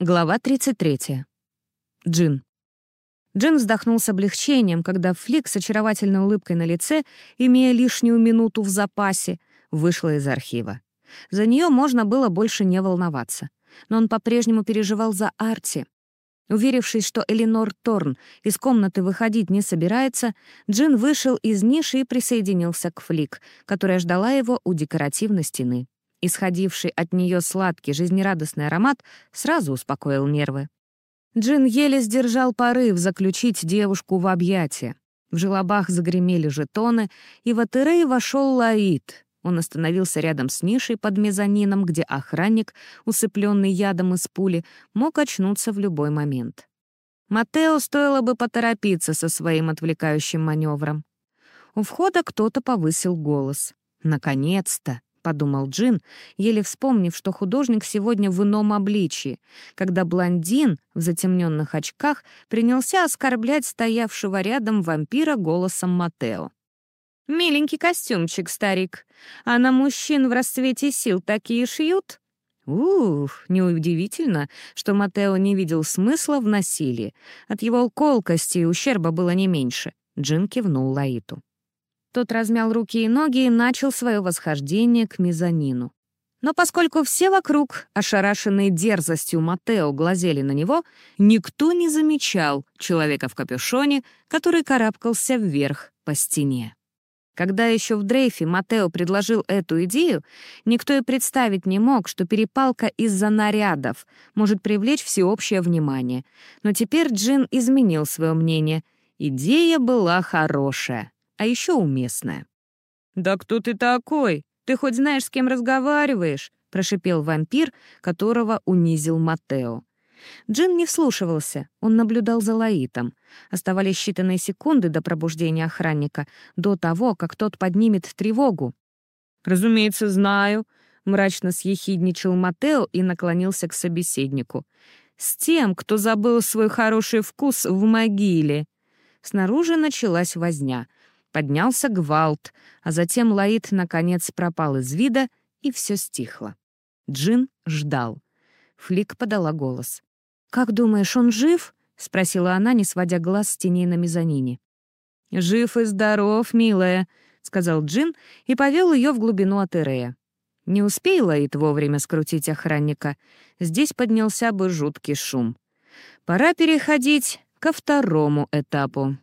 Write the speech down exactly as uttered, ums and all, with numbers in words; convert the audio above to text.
Глава тридцать третья. Джин. Джин вздохнул с облегчением, когда Флик с очаровательной улыбкой на лице, имея лишнюю минуту в запасе, вышла из архива. За нее можно было больше не волноваться. Но он по-прежнему переживал за Арти. Уверившись, что Эленор Торн из комнаты выходить не собирается, Джин вышел из ниши и присоединился к Флик, которая ждала его у декоративной стены. Исходивший от нее сладкий, жизнерадостный аромат сразу успокоил нервы. Джин еле сдержал порыв заключить девушку в объятия. В желобах загремели жетоны, и в Атерей вошел Лаид. Он остановился рядом с нишей под мезонином, где охранник, усыпленный ядом из пули, мог очнуться в любой момент. Матео стоило бы поторопиться со своим отвлекающим маневром. У входа кто-то повысил голос. «Наконец-то!» — подумал Джин, еле вспомнив, что художник сегодня в ином обличии, когда блондин в затемненных очках принялся оскорблять стоявшего рядом вампира голосом Матео. «Миленький костюмчик, старик. А на мужчин в расцвете сил такие шьют?» Ух, неудивительно, что Матео не видел смысла в насилии. От его колкости и ущерба было не меньше. Джин кивнул Лаиту. Тот размял руки и ноги и начал свое восхождение к мезонину. Но поскольку все вокруг, ошарашенные дерзостью Матео, глазели на него, никто не замечал человека в капюшоне, который карабкался вверх по стене. Когда еще в дрейфе Матео предложил эту идею, никто и представить не мог, что перепалка из-за нарядов может привлечь всеобщее внимание. Но теперь Джин изменил свое мнение. Идея была хорошая, а еще уместная. «Да кто ты такой? Ты хоть знаешь, с кем разговариваешь?» — прошипел вампир, которого унизил Матео. Джин не вслушивался, он наблюдал за Лаитом. Оставались считанные секунды до пробуждения охранника, до того, как тот поднимет тревогу. «Разумеется, знаю», — мрачно съехидничал Матео и наклонился к собеседнику. «С тем, кто забыл свой хороший вкус в могиле». Снаружи началась возня. Поднялся гвалт, а затем Лаит наконец пропал из вида, и все стихло. Джин ждал. Флик подала голос. «Как думаешь, он жив?» — спросила она, не сводя глаз с теней на мезонине. «Жив и здоров, милая», — сказал Джин и повел ее в глубину Атерея. Не успей Лаит вовремя скрутить охранника, здесь поднялся бы жуткий шум. Пора переходить ко второму этапу.